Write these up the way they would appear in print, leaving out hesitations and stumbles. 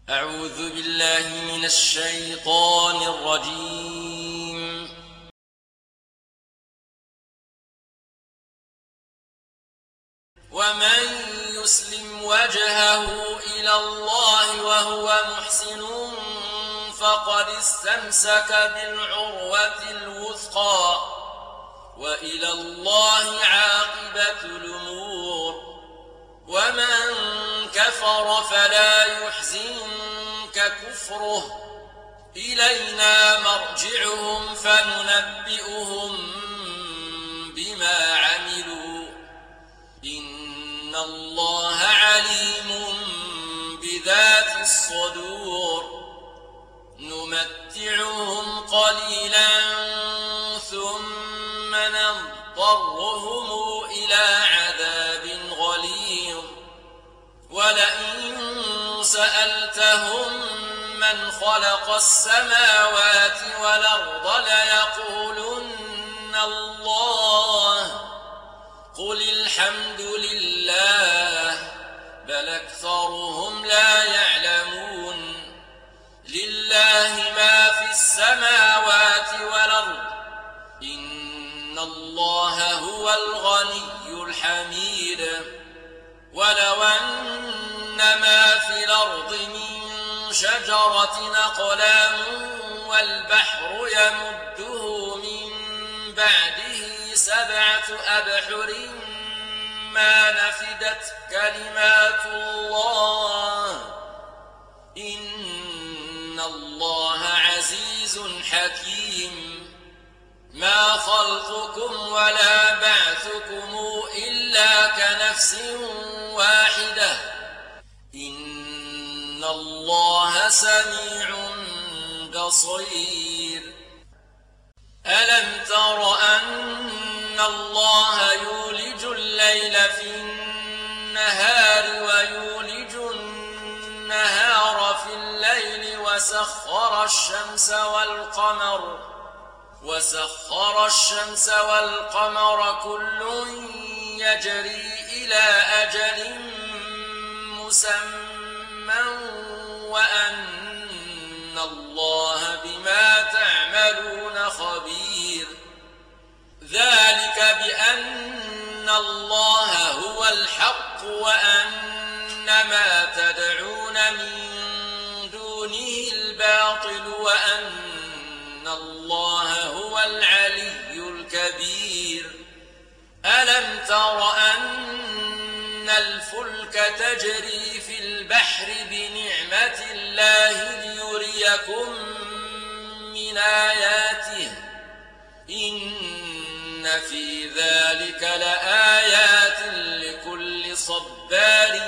أعوذ بالله من الشيطان الرجيم. ومن يسلم وجهه إلى الله وهو محسن فقد استمسك بالعروة الوثقى وإلى الله عاقبة الأمور. ومن كفر فلا يحزنك كفره، إلينا مرجعهم فننبئهم بما عملوا، إن الله عليم بذات الصدور. نمتعهم قليلا ثم نضطرهم إلى عذاب غليظ. ولئن سألتهم من خلق السماوات والأرض ليقولن الله، قل الحمد لله بل أكثرهم لا يعلمون. لله ما في السماوات والأرض، إن الله هو الغني الحميد. ولو أن ما في الأرض من شجرة أقلام والبحر يمده من بعده 7 أبحر ما نفدت كلمات الله، إن الله عزيز حكيم. ما خلقكم ولا بعثكم إلا كنفس واحدة، إن الله سميع بصير. ألم تر أن الله يولج الليل في النهار ويولج النهار في الليل وسخر الشمس والقمر كل يجري إلى أجل مسمى وأن الله بما تعملون خبير. ذلك بأن الله هو الحق وأن ما تدعون من دونه الباطل وأن الله هو العلي الكبير. ألم تر أن الفلك تجري في البحر بنعمة الله ليريكم من آياته، إن في ذلك لآيات لكل صبار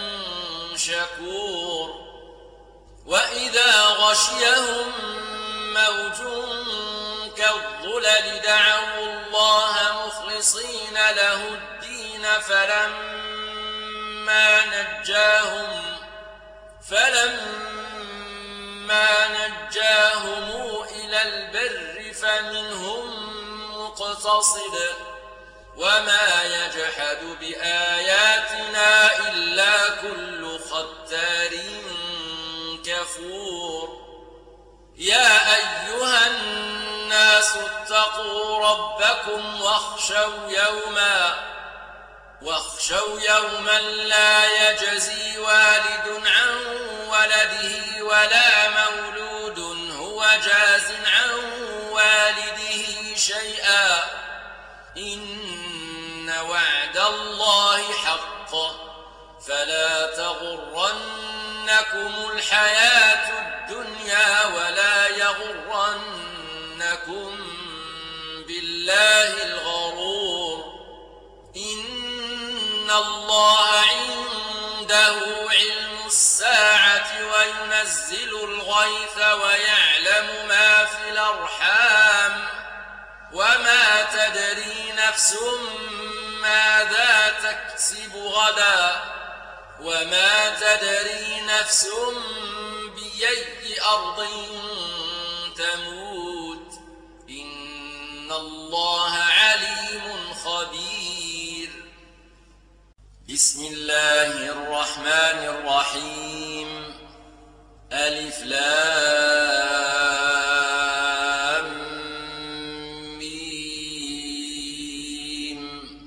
شكور. وإذا غشيهم موج كالظلل دعوا الله مخلصين له الدين فلما نجاهم إلى البر فمنهم مقتصد وما يجحد بآياتنا إلا كل ختار كفور. يا أيها الناس اتقوا ربكم واخشوا يوما لا يجزي والد عن ولده ولا مولود هو جاز عن والده شيئا، إن وعد الله حق فلا تغرنكم الحياة الدنيا ولا يغرنكم بالله الغرور. إن الله عنده علم الساعة وينزل الغيث ويعلم ما في الأرحام، وما تدري نفس ماذا تكسب غدا، وما تدري نفس بأي أرض تموت، إن الله عليم خبير. بسم الله الرحمن الرحيم. ألف لام ميم.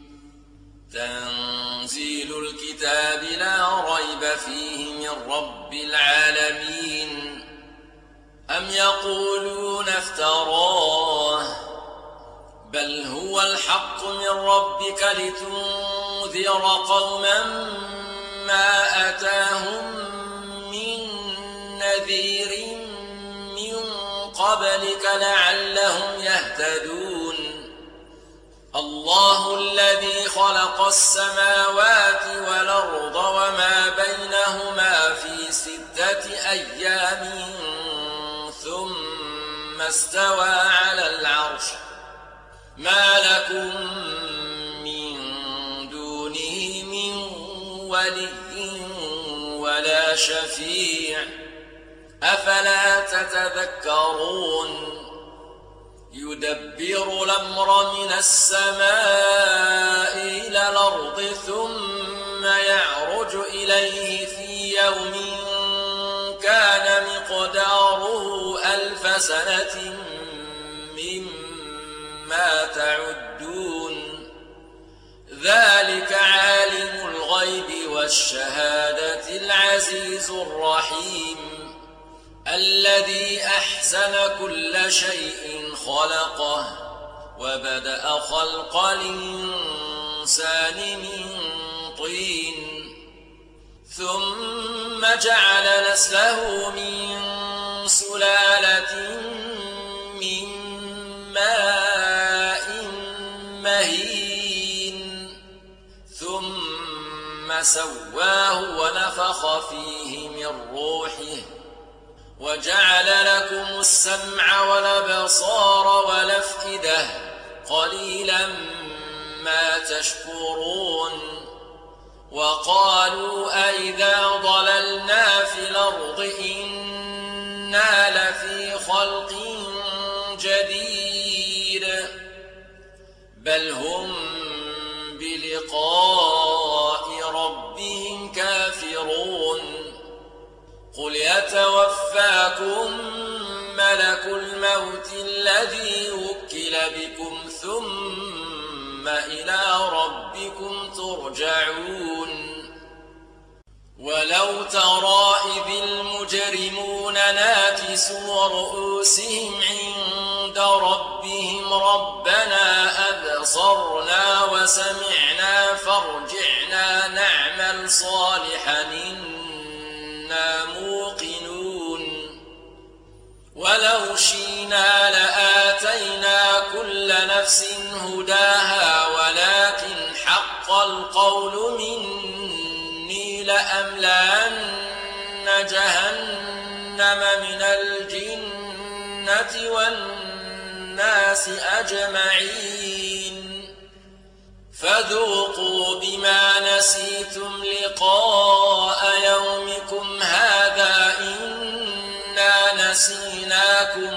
تنزيل الكتاب لا ريب فيه من رب العالمين. أم يقولون افتراه بل هو الحق من ربك لتنذر قوما ما أتاهم من نذير من قبلك لعلهم يهتدون. الله الذي خلق السماوات والأرض وما بينهما في 6 أيام ثم استوى على العرش. ما لكم من دونه من ولي ولا شفيع أفلا تتذكرون. يدبر الأمر من السماء إلى الأرض ثم يعرج إليه في يوم كان مقداره 1000 سنة مما تعدون. ذلك عالم الغيب والشهادة العزيز الرحيم الذي أحسن كل شيء خلقه وبدأ خلق الإنسان من طين ثم جعل نسله من سلالة من ماء مهين ثم سواه ونفخ فيه من روحه وجعل لكم السمع والأبصار والأفئدة قليلا ما تشكرون. وقالوا أئذا ضللنا في الأرض إنا لفي خلق جديد بل هم بلقاء ربهم كافرون. قل يتوفاكم ملك الموت الذي وكل بكم ثم إلى ربكم ترجعون. ولو ترى إذ المجرمون ناكسوا رؤوسهم عند ربهم ربنا أبصرنا وسمعنا فارجعنا نعمل صالحا إنا موقنون. ولو شئنا لآتينا كل نفس هداها ولكن حق القول مني لأملأن جهنم من الجنة والناس أجمعين. فذوقوا بما نسيتم لقاء يومكم هذا إنا نسيناكم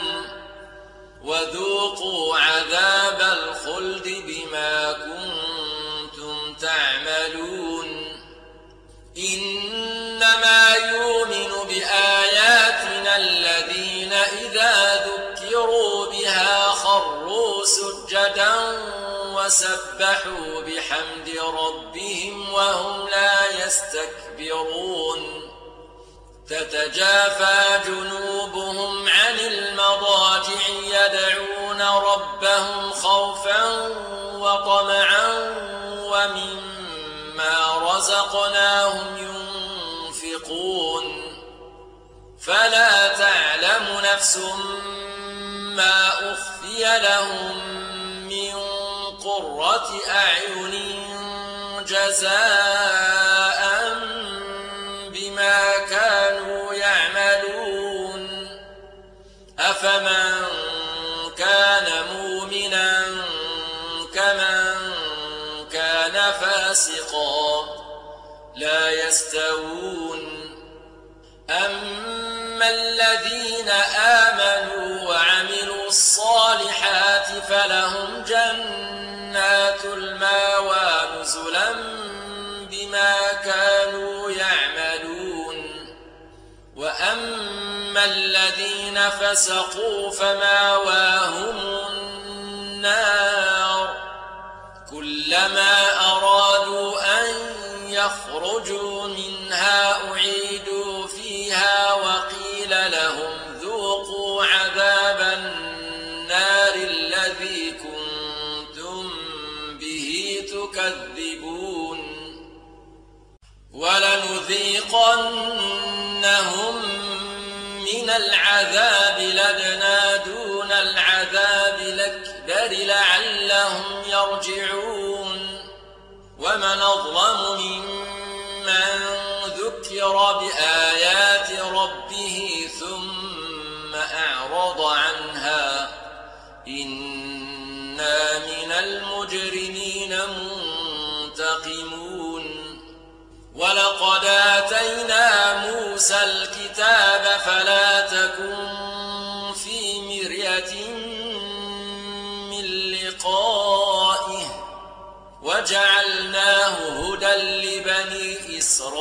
وذوقوا عذاب الخلد بما كنتم تعملون. إنما يؤمن بآياتنا الذين إذا ذكروا بها خروا سجدا وسبحوا بحمد ربهم وهم لا يستكبرون. تتجافى جنوبهم عن المضاجع يدعون ربهم خوفا وطمعا ومما رزقناهم ينفقون. فلا تعلم نفس ما أخفي لهم من قرة أعين جزاء بما كانوا يعملون. أفمن كان مؤمنا كمن كان فاسقا لا يستوون. أما الذين آمنوا وعملوا الصالحات فلهم جنات المأوى نزلا بما كانوا يعملون. وأما أما الذين فسقوا فمأواهم النار كلما أرادوا أن يخرجوا منها أعيدوا فيها وقيل لهم ذوقوا عذاب النار الذي كنتم به تكذبون ولنذيقنهم من العذاب الأدنى دون العذاب الأكبر لعلهم يرجعون ومن أظلم ممن ذكر بآيات ربه ثم أعرض عنها إنا من المجرمين منتقمون ولقد آتينا موسى الكتاب فلا تكن في مرية من لقائه وجعلناه هدى لبني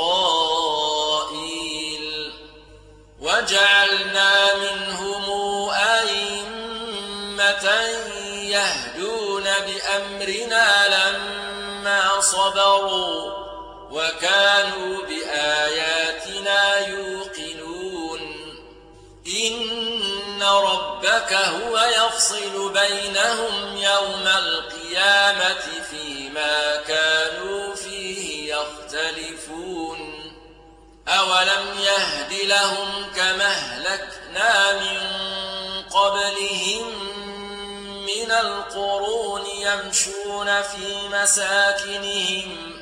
إسرائيل وجعلنا منهم أئمة يهدون بأمرنا لما صبروا وكانوا بآياتنا يوقنون إن ربك هو يفصل بينهم يوم القيامة فيما كانوا فيه يختلفون أولم يهد لهم كما أهلكنا من قبلهم من القرون يمشون في مساكنهم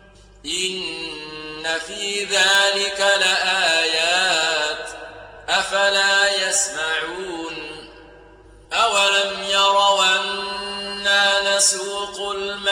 إن في ذلك لآيات أفلا يسمعون أولم يروا أنا نسوق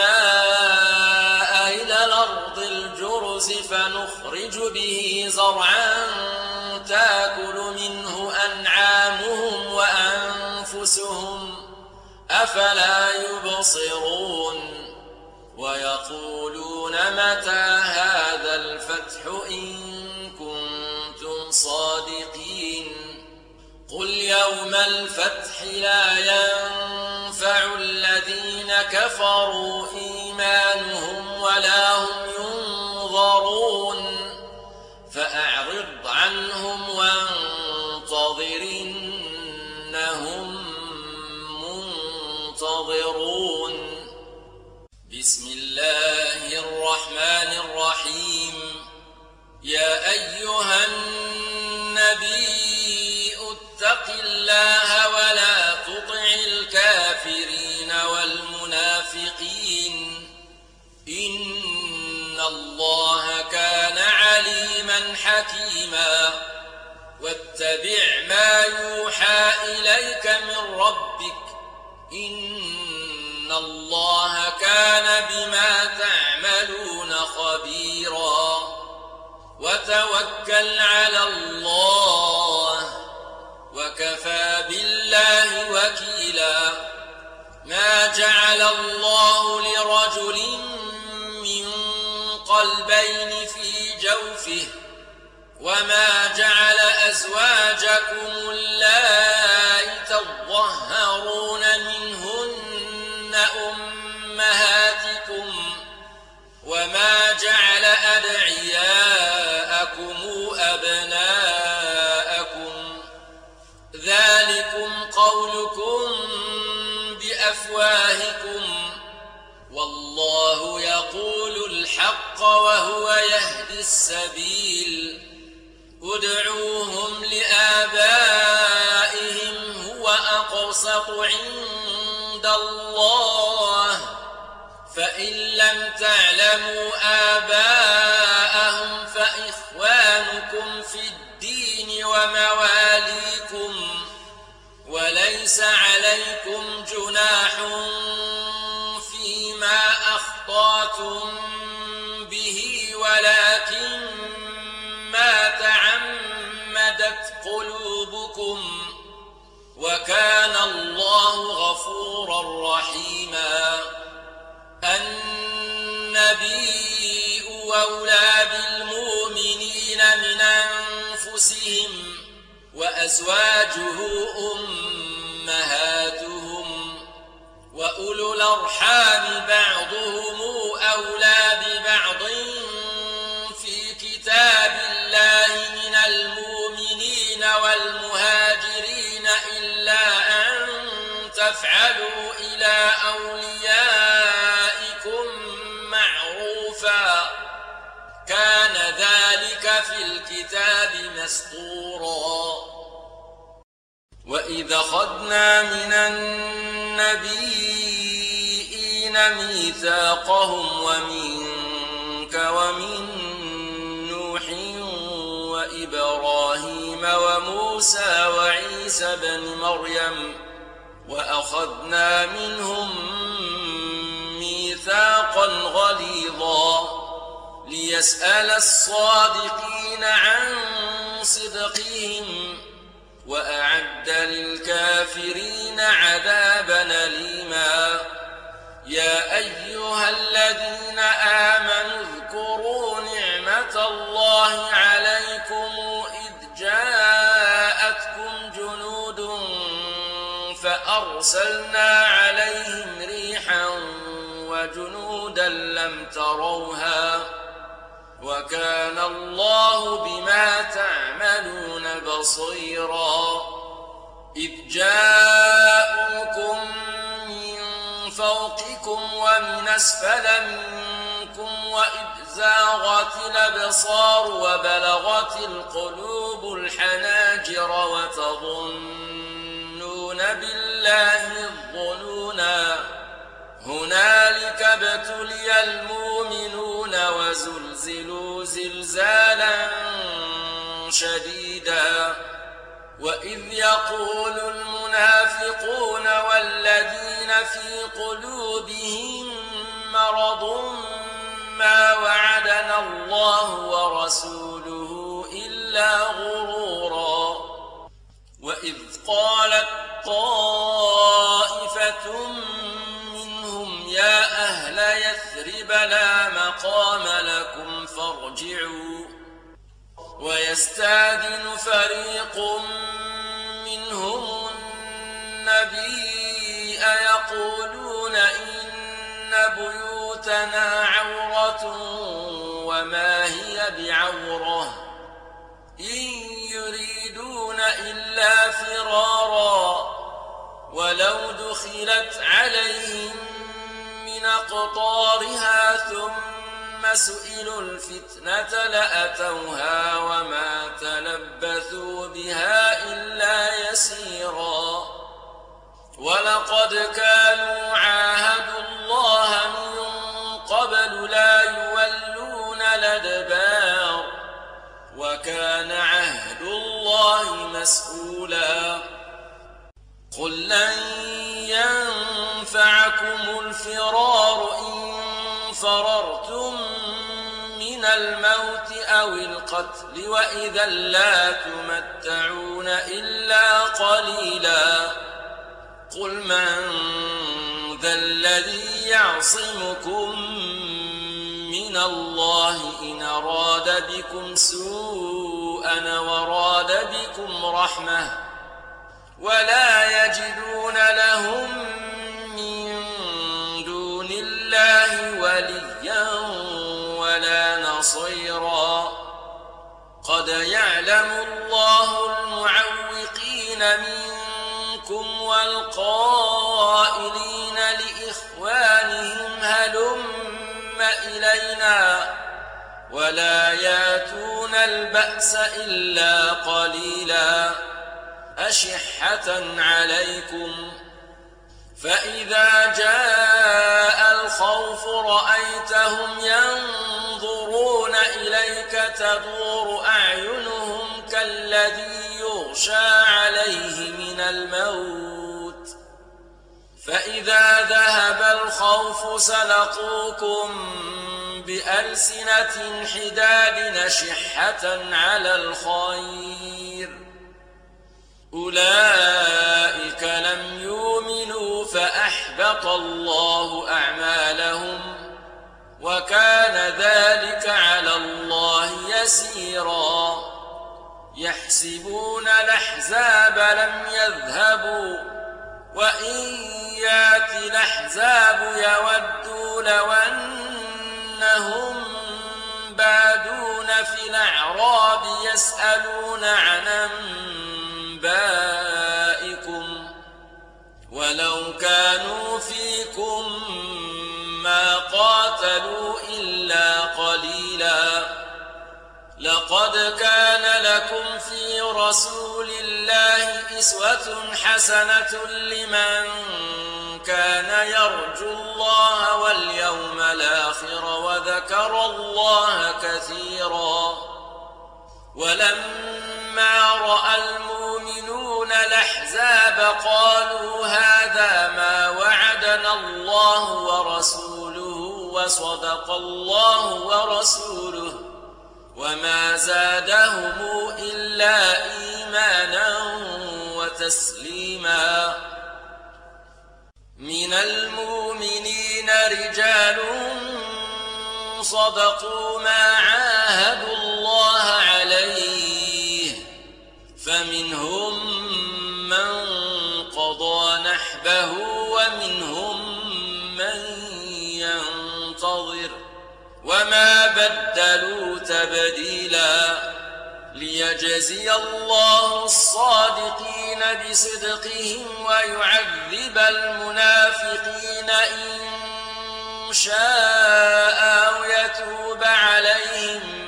الماء إلى الأرض الجرز فنخرج به زرعا تأكل منه أنعامهم وأنفسهم أفلا يبصرون ويقولون متى هذا الفتح إن كنتم صادقين قل يوم الفتح لا ينفع الذين كفروا إيمانهم ولا هم ينظرون فأعرض عنهم وانتظر إنهم منتظرون بسم الله الرحمن الرحيم يا أيها النبي اتق الله ولا تطع الكافرين والمنافقين إن الله كان عليما حكيما واتبع ما يوحى إليك من ربك إن الله كان بما تعملون خبيرا وتوكل على الله وكفى بالله وكيلا ما جعل الله لرجل من قلبين في جوفه وما جعل أزواجكم اللائي تظهرون منهن أمهاتكم وما جعل أدعياءكم أبناءكم ذلكم قولكم بأفواهكم والله يقول الحق وهو يهدي السبيل ادعوهم لآبائهم هو أقسط عند الله فإن لم تعلموا آباءهم فإخوانكم في الدين ومواليكم وليس عليكم جناح فيما أخطأتم به ولكن ما تعمدت قلوبكم وكان الله غفورا رحيما النبي أولى بالمؤمنين من أنفسهم وأزواجه أمهاتهم وأولو الأرحام بعضهم أولى ببعض في كتاب الله من المؤمنين والمهاجرين إلا أن تفعلوا إلى أوليائكم معروفا كان ذلك في الكتاب مسطورا وإذا أخذنا من النبيين ميثاقهم ومنك ومن نوح وإبراهيم وموسى وعيسى بن مريم وأخذنا منهم ميثاقا غليظا ليسأل الصادقين عن صدقهم وأعد للكافرين عذابا أليما يا أيها الذين آمنوا اذكروا نعمة الله عليكم إذ جاءتكم جنود فأرسلنا عليهم ريحا وجنودا لم تروها وكان الله بما تعملون بصيرا إذ جاءوكم من فوقكم ومن أسفل منكم وإذ زاغت الأبصار وبلغت القلوب الحناجر وتظنون بالله الظنونا هنالك ابتلي المؤمنون وزلزلوا زلزالا شديدا وإذ يقول المنافقون والذين في قلوبهم مرض ما وعدنا الله ورسوله إلا غرورا وإذ قالت طائفة منهم يا أهل يثرب لا مقام لكم فارجعوا ويستأذن فريق منهم النبي يقولون إن بيوتنا عورة وما هي بعورة إن يريدون إلا فرارا ولو دخلت عليهم من أقطارها ثم سئلوا الفتنة لأتوها وما تلبثوا بها إلا يسيرا ولقد كانوا عاهدوا الله من قبل لا يولون الأدبار وكان عهد الله مسؤولا قل لن ينفعكم الفرار إن فررتم من الموت أو القتل وإذا لا تمتعون إلا قليلا قل من ذا الذي يعصمكم من الله إن أراد بكم سوءا وراد بكم رحمة ولا يجدون لهم من دون الله وليا ولا نصيرا قد يعلم الله المعوقين منكم والقائلين لإخوانهم هلم إلينا ولا ياتون البأس إلا قليلا أشحة عليكم فإذا جاء الخوف رأيتهم ينظرون إليك تدور أعينهم كالذي يغشى عليه من الموت فإذا ذهب الخوف سلقوكم بألسنة حداد أشحة على الخير أولئك لم يؤمنوا فأحبط الله أعمالهم وكان ذلك على الله يسيرا يحسبون الأحزاب لم يذهبوا وإن يأت الأحزاب يودوا لو أنهم بادون في الأعراب يسألون عن أنبائكم ولو كانوا فيكم ما قاتلوا إلا قليلا لقد كان لكم في رسول الله أسوة حسنة لمن كان يرجو الله واليوم الآخر وذكر الله كثيرا ولما رأى المؤمنون الأحزاب قالوا هذا ما وعدنا الله ورسوله وصدق الله ورسوله وما زادهم إلا إيمانا وتسليما من المؤمنين رجال صدقوا ما عاهدوا الله عليه فمنهم من قضى نحبه ومنهم من ينتظر وما بدلوا تبديلا ليجزي الله الصادقين بصدقهم ويعذب المنافقين إن شاء أو يتوب عليهم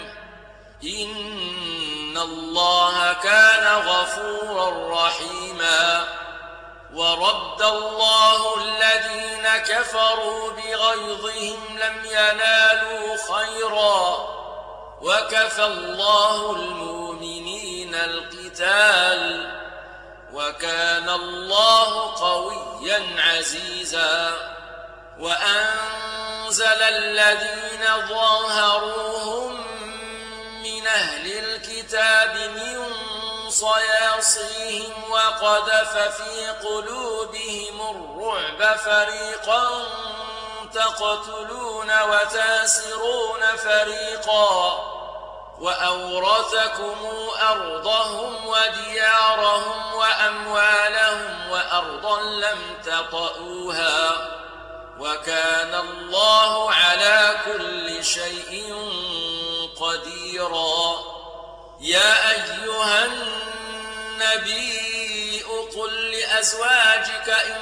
إن الله كان غفورا رحيما ورد الله الذين كفروا بغيظهم لم ينالوا خيرا وكفى الله المؤمنين القتال وكان الله قويا عزيزا وأنزل الذين ظاهروهم من أهل الكتاب من صياصيهم وقذف في قلوبهم الرعب فريقا تقتلون وتاسرون فريقا وأورثكم أرضهم وديارهم وأموالهم وأرضا لم تطئوها وكان الله على كل شيء قديرا يا أيها النبي قل لأزواجك إن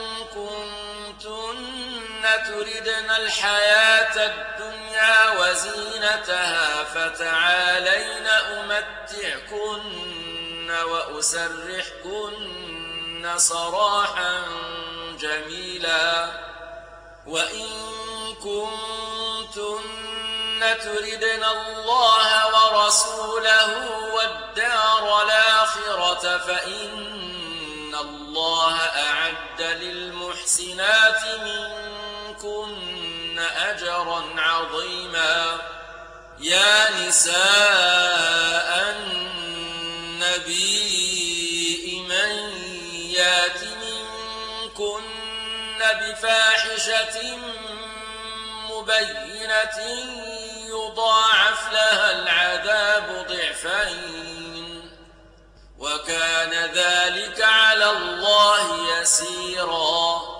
كنتن تردن الحياة الدنيا وزينتها فتعالين أمتعكن وأسرحكن سراحا جميلا وإن كنتن تردن الله ورسوله والدار الآخرة فإن الله أعد للمحسنات منكن أجرا عظيما يا نساء النبي من يات منكن بفاحشة مبينة يضاعف لها العذاب ضعفين وكان ذلك على الله يسيرا